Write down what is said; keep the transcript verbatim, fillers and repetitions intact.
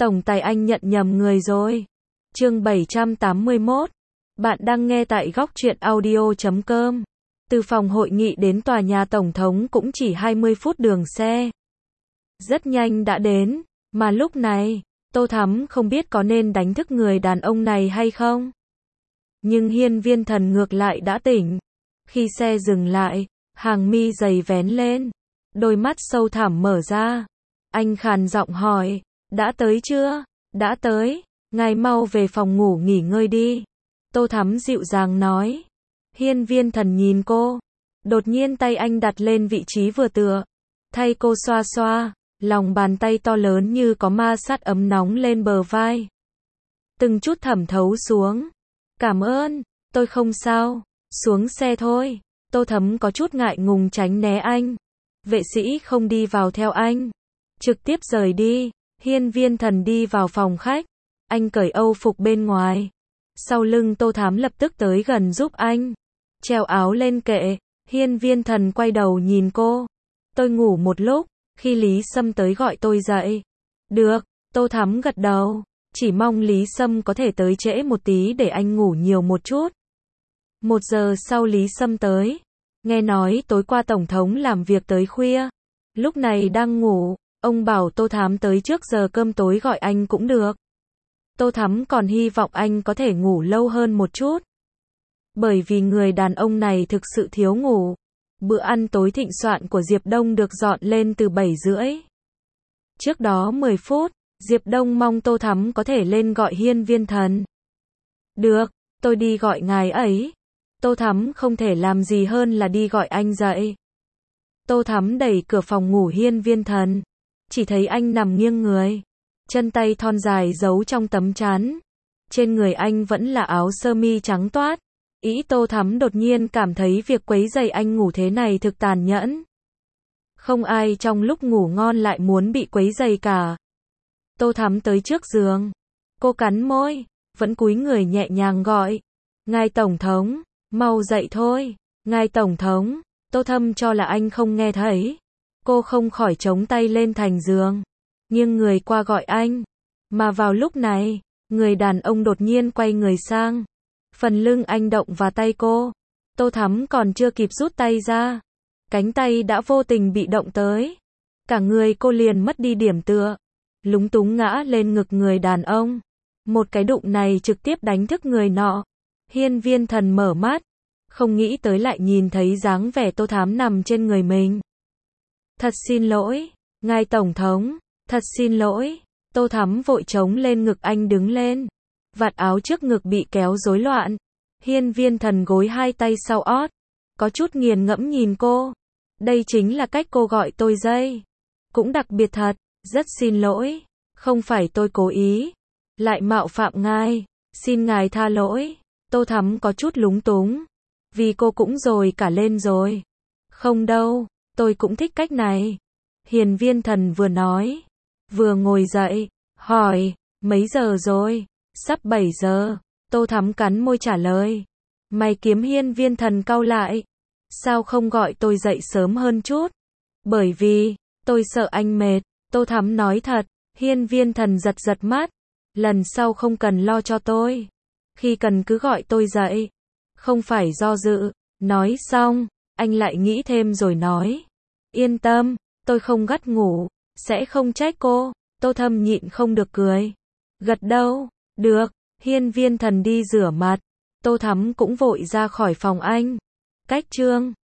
Tổng tài anh nhận nhầm người rồi. Chương bảy trăm tám mươi mốt. Bạn đang nghe tại góc truyện audio chấm com. Từ phòng hội nghị đến tòa nhà tổng thống cũng chỉ hai mươi phút đường xe. Rất nhanh đã đến, mà lúc này, Tô Thắm không biết có nên đánh thức người đàn ông này hay không. Nhưng Hiên Viên Thần ngược lại đã tỉnh. Khi xe dừng lại, hàng mi dày vén lên, đôi mắt sâu thẳm mở ra. Anh khàn giọng hỏi, đã tới chưa? Đã tới, ngài mau về phòng ngủ nghỉ ngơi đi. Tô Thắm dịu dàng nói. Hiên Viên Thần nhìn cô, đột nhiên tay anh đặt lên vị trí vừa tựa, thay cô xoa xoa, lòng bàn tay to lớn như có ma sát ấm nóng lên bờ vai. Từng chút thẩm thấu xuống. Cảm ơn, tôi không sao, xuống xe thôi. Tô Thắm có chút ngại ngùng tránh né anh. Vệ sĩ không đi vào theo anh, trực tiếp rời đi. Hiên Viên Thần đi vào phòng khách, anh cởi âu phục bên ngoài. Sau lưng Tô Thắm lập tức tới gần giúp anh treo áo lên kệ. Hiên Viên Thần quay đầu nhìn cô. Tôi ngủ một lúc, khi Lý Sâm tới gọi tôi dậy. Được, Tô Thắm gật đầu, chỉ mong Lý Sâm có thể tới trễ một tí để anh ngủ nhiều một chút. Một giờ sau Lý Sâm tới, nghe nói tối qua Tổng thống làm việc tới khuya, lúc này đang ngủ, ông bảo Tô Thắm tới trước giờ cơm tối gọi anh cũng được. Tô Thắm còn hy vọng anh có thể ngủ lâu hơn một chút, bởi vì người đàn ông này thực sự thiếu ngủ. Bữa ăn tối thịnh soạn của Diệp Đông được dọn lên từ bảy rưỡi. Trước đó mười phút, Diệp Đông mong Tô Thắm có thể lên gọi Hiên Viên Thần. Được, tôi đi gọi ngài ấy. Tô Thắm không thể làm gì hơn là đi gọi anh dậy. Tô Thắm đẩy cửa phòng ngủ Hiên Viên Thần, chỉ thấy anh nằm nghiêng người, chân tay thon dài giấu trong tấm chắn. Trên người anh vẫn là áo sơ mi trắng toát. Ý Tô Thắm đột nhiên cảm thấy việc quấy rầy anh ngủ thế này thực tàn nhẫn. Không ai trong lúc ngủ ngon lại muốn bị quấy rầy cả. Tô Thắm tới trước giường, cô cắn môi, vẫn cúi người nhẹ nhàng gọi. Ngài Tổng thống, mau dậy thôi. Ngài Tổng thống. Tô Thắm cho là anh không nghe thấy. Cô không khỏi chống tay lên thành giường, nghiêng người qua gọi anh. Mà vào lúc này, người đàn ông đột nhiên quay người sang. Phần lưng anh động vào tay cô. Tô Thắm còn chưa kịp rút tay ra, cánh tay đã vô tình bị động tới. Cả người cô liền mất đi điểm tựa, lúng túng ngã lên ngực người đàn ông. Một cái đụng này trực tiếp đánh thức người nọ. Hiên Viên Thần mở mắt, không nghĩ tới lại nhìn thấy dáng vẻ Tô Thắm nằm trên người mình. Thật xin lỗi, ngài Tổng thống, thật xin lỗi. Tô Thắm vội chống lên ngực anh đứng lên. Vạt áo trước ngực bị kéo rối loạn. Hiên Viên Thần gối hai tay sau ót, có chút nghiền ngẫm nhìn cô. Đây chính là cách cô gọi tôi dây. Cũng đặc biệt thật, rất xin lỗi. Không phải tôi cố ý, lại mạo phạm ngài. Xin ngài tha lỗi. Tô Thắm có chút lúng túng, vì cô cũng rồi cả lên rồi. Không đâu, tôi cũng thích cách này. Hiên Viên Thần vừa nói, vừa ngồi dậy, hỏi, mấy giờ rồi? Sắp bảy giờ. Tô Thắm cắn môi trả lời. Mày kiếm Hiên Viên Thần cau lại. Sao không gọi tôi dậy sớm hơn chút? Bởi vì, tôi sợ anh mệt. Tô Thắm nói thật. Hiên Viên Thần giật giật mắt. Lần sau không cần lo cho tôi. Khi cần cứ gọi tôi dậy. Không phải do dự. Nói xong, anh lại nghĩ thêm rồi nói. Yên tâm, tôi không gắt ngủ, sẽ không trách cô. Tô Thắm nhịn không được cười. Gật đầu. Được. Hiên Viên Thần đi rửa mặt. Tô Thắm cũng vội ra khỏi phòng anh. Cách chương